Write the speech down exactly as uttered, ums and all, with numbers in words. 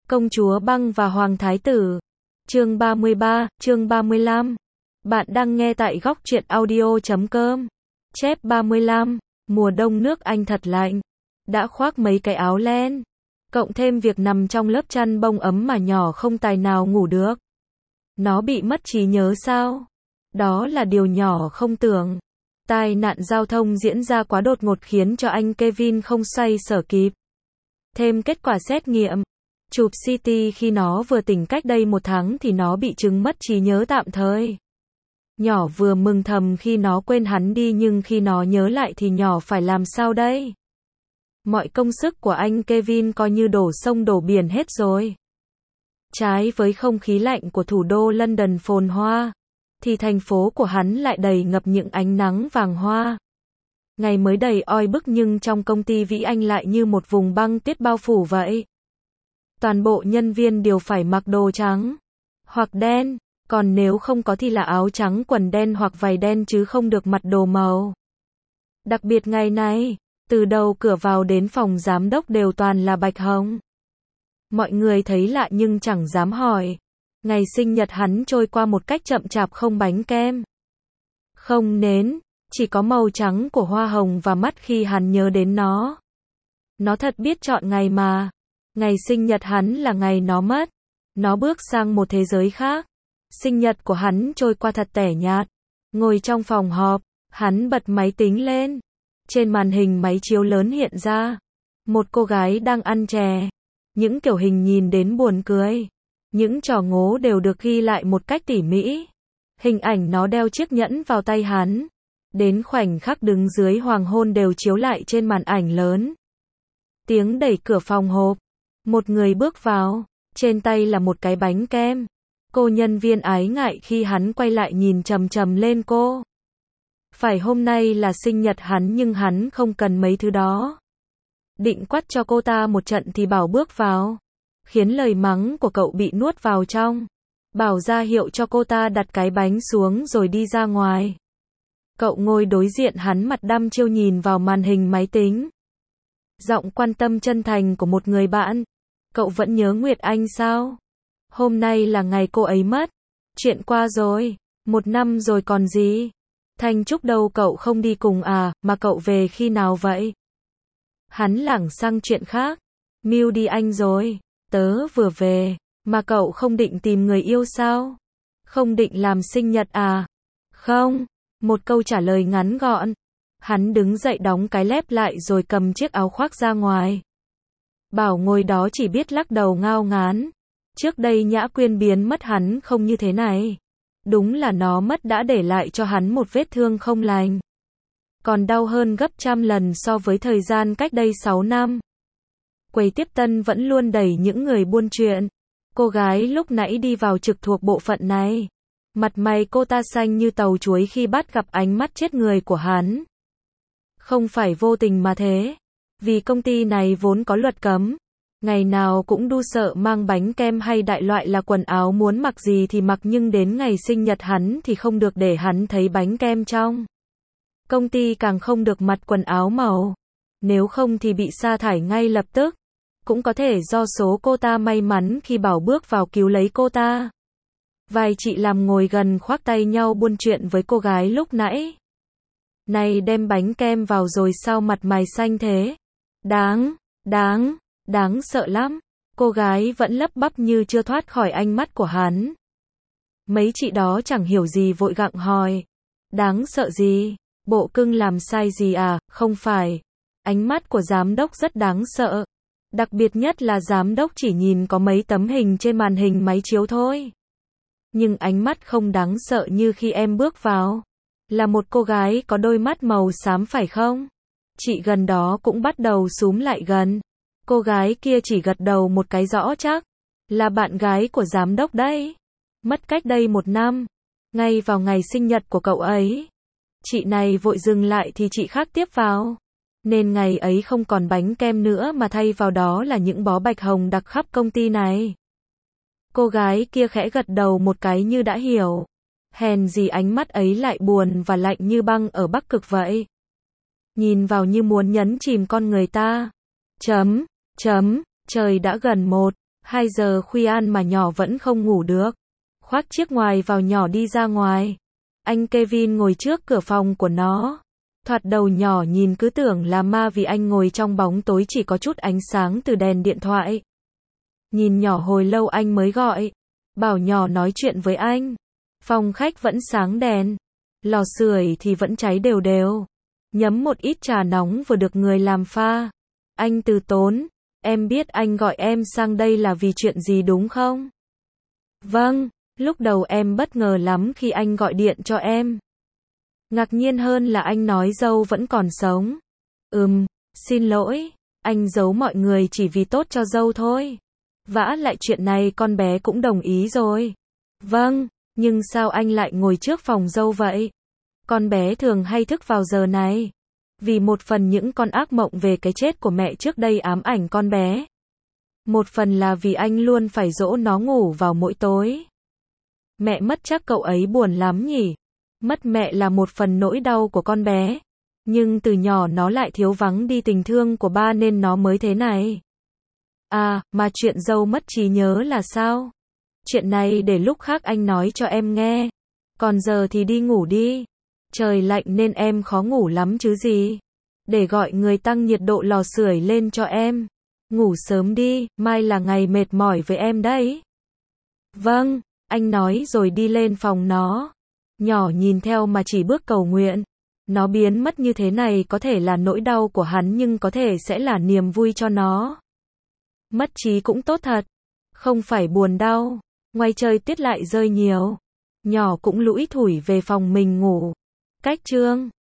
Công chúa băng và Hoàng thái tử. Chương ba mươi ba, chương ba mươi lăm. Bạn đang nghe tại góc truyện audio chấm com. Chép ba mươi lăm. Mùa đông nước Anh thật lạnh. Đã khoác mấy cái áo len. Cộng thêm việc nằm trong lớp chăn bông ấm mà nhỏ không tài nào ngủ được. Nó bị mất trí nhớ sao? Đó là điều nhỏ không tưởng. Tai nạn giao thông diễn ra quá đột ngột khiến cho anh Kevin không xoay sở kịp. Thêm kết quả xét nghiệm chụp xê tê khi nó vừa tỉnh cách đây một tháng thì nó bị chứng mất trí nhớ tạm thời. Nhỏ vừa mừng thầm khi nó quên hắn đi, nhưng khi nó nhớ lại thì nhỏ phải làm sao đây? Mọi công sức của anh Kevin coi như đổ sông đổ biển hết rồi. Trái với không khí lạnh của thủ đô London phồn hoa, thì thành phố của hắn lại đầy ngập những ánh nắng vàng hoa. Ngày mới đầy oi bức nhưng trong công ty Vĩ Anh lại như một vùng băng tuyết bao phủ vậy. Toàn bộ nhân viên đều phải mặc đồ trắng hoặc đen, còn nếu không có thì là áo trắng quần đen hoặc váy đen chứ không được mặc đồ màu. Đặc biệt ngày này, từ đầu cửa vào đến phòng giám đốc đều toàn là bạch hồng. Mọi người thấy lạ nhưng chẳng dám hỏi. Ngày sinh nhật hắn trôi qua một cách chậm chạp, không bánh kem, không nến, chỉ có màu trắng của hoa hồng và mắt khi hắn nhớ đến nó. Nó thật biết chọn ngày mà. Ngày sinh nhật hắn là ngày nó mất. Nó bước sang một thế giới khác. Sinh nhật của hắn trôi qua thật tẻ nhạt. Ngồi trong phòng họp, hắn bật máy tính lên. Trên màn hình máy chiếu lớn hiện ra một cô gái đang ăn chè. Những kiểu hình nhìn đến buồn cười. Những trò ngố đều được ghi lại một cách tỉ mỉ. Hình ảnh nó đeo chiếc nhẫn vào tay hắn. Đến khoảnh khắc đứng dưới hoàng hôn đều chiếu lại trên màn ảnh lớn. Tiếng đẩy cửa phòng họp. Một người bước vào. Trên tay là một cái bánh kem. Cô nhân viên ái ngại khi hắn quay lại nhìn chằm chằm lên cô. Phải hôm nay là sinh nhật hắn nhưng hắn không cần mấy thứ đó. Định quắt cho cô ta một trận thì Bảo bước vào. Khiến lời mắng của cậu bị nuốt vào trong. Bảo ra hiệu cho cô ta đặt cái bánh xuống rồi đi ra ngoài. Cậu ngồi đối diện hắn, mặt đăm chiêu nhìn vào màn hình máy tính. Giọng quan tâm chân thành của một người bạn. Cậu vẫn nhớ Nguyệt Anh sao? Hôm nay là ngày cô ấy mất. Chuyện qua rồi. Một năm rồi còn gì? Thanh Trúc đâu, cậu không đi cùng à, mà cậu về khi nào vậy? Hắn lảng sang chuyện khác. Miu đi Anh rồi. Tớ vừa về. Mà cậu không định tìm người yêu sao? Không định làm sinh nhật à? Không. Một câu trả lời ngắn gọn. Hắn đứng dậy đóng cái lép lại rồi cầm chiếc áo khoác ra ngoài. Bảo ngồi đó chỉ biết lắc đầu ngao ngán. Trước đây Nhã Quyên biến mất hắn không như thế này. Đúng là nó mất đã để lại cho hắn một vết thương không lành. Còn đau hơn gấp trăm lần so với thời gian cách đây sáu năm. Quầy tiếp tân vẫn luôn đầy những người buôn chuyện. Cô gái lúc nãy đi vào trực thuộc bộ phận này. Mặt mày cô ta xanh như tàu chuối khi bắt gặp ánh mắt chết người của hắn. Không phải vô tình mà thế. Vì công ty này vốn có luật cấm. Ngày nào cũng đu sợ mang bánh kem hay đại loại là quần áo muốn mặc gì thì mặc, nhưng đến ngày sinh nhật hắn thì không được để hắn thấy bánh kem trong. Công ty càng không được mặc quần áo màu. Nếu không thì bị sa thải ngay lập tức. Cũng có thể do số cô ta may mắn khi Bảo bước vào cứu lấy cô ta. Vài chị làm ngồi gần khoác tay nhau buôn chuyện với cô gái lúc nãy. Này, đem bánh kem vào rồi sao mặt mày xanh thế? Đáng, đáng, đáng sợ lắm. Cô gái vẫn lắp bắp như chưa thoát khỏi ánh mắt của hắn. Mấy chị đó chẳng hiểu gì vội gặng hỏi. Đáng sợ gì? Bộ cưng làm sai gì à? Không phải. Ánh mắt của giám đốc rất đáng sợ. Đặc biệt nhất là giám đốc chỉ nhìn có mấy tấm hình trên màn hình máy chiếu thôi. Nhưng ánh mắt không đáng sợ như khi em bước vào. Là một cô gái có đôi mắt màu xám phải không? Chị gần đó cũng bắt đầu xúm lại gần. Cô gái kia chỉ gật đầu một cái rõ chắc. Là bạn gái của giám đốc đấy. Mất cách đây một năm. Ngay vào ngày sinh nhật của cậu ấy. Chị này vội dừng lại thì chị khác tiếp vào. Nên ngày ấy không còn bánh kem nữa mà thay vào đó là những bó bạch hồng đặc khắp công ty này. Cô gái kia khẽ gật đầu một cái như đã hiểu. Hèn gì ánh mắt ấy lại buồn và lạnh như băng ở Bắc Cực vậy. Nhìn vào như muốn nhấn chìm con người ta. Chấm, chấm, trời đã gần một. Hai giờ khuya mà nhỏ vẫn không ngủ được. Khoác chiếc ngoài vào nhỏ đi ra ngoài. Anh Kevin ngồi trước cửa phòng của nó. Thoạt đầu nhỏ nhìn cứ tưởng là ma vì anh ngồi trong bóng tối chỉ có chút ánh sáng từ đèn điện thoại. Nhìn nhỏ hồi lâu anh mới gọi. Bảo nhỏ nói chuyện với anh. Phòng khách vẫn sáng đèn. Lò sưởi thì vẫn cháy đều đều. Nhấm một ít trà nóng vừa được người làm pha. Anh từ tốn. Em biết anh gọi em sang đây là vì chuyện gì đúng không? Vâng, lúc đầu em bất ngờ lắm khi anh gọi điện cho em. Ngạc nhiên hơn là anh nói dâu vẫn còn sống. Ừm, xin lỗi, anh giấu mọi người chỉ vì tốt cho dâu thôi. Vả lại chuyện này con bé cũng đồng ý rồi. Vâng, nhưng sao anh lại ngồi trước phòng dâu vậy? Con bé thường hay thức vào giờ này. Vì một phần những con ác mộng về cái chết của mẹ trước đây ám ảnh con bé. Một phần là vì anh luôn phải dỗ nó ngủ vào mỗi tối. Mẹ mất chắc cậu ấy buồn lắm nhỉ? Mất mẹ là một phần nỗi đau của con bé. Nhưng từ nhỏ nó lại thiếu vắng đi tình thương của ba nên nó mới thế này. À, mà chuyện dâu mất trí nhớ là sao? Chuyện này để lúc khác anh nói cho em nghe. Còn giờ thì đi ngủ đi. Trời lạnh nên em khó ngủ lắm chứ gì. Để gọi người tăng nhiệt độ lò sưởi lên cho em. Ngủ sớm đi, mai là ngày mệt mỏi với em đấy. Vâng, anh nói rồi đi lên phòng nó. Nhỏ nhìn theo mà chỉ bước cầu nguyện. Nó biến mất như thế này có thể là nỗi đau của hắn nhưng có thể sẽ là niềm vui cho nó. Mất trí cũng tốt thật. Không phải buồn đau. Ngoài trời tuyết lại rơi nhiều. Nhỏ cũng lủi thủi về phòng mình ngủ. Cách chương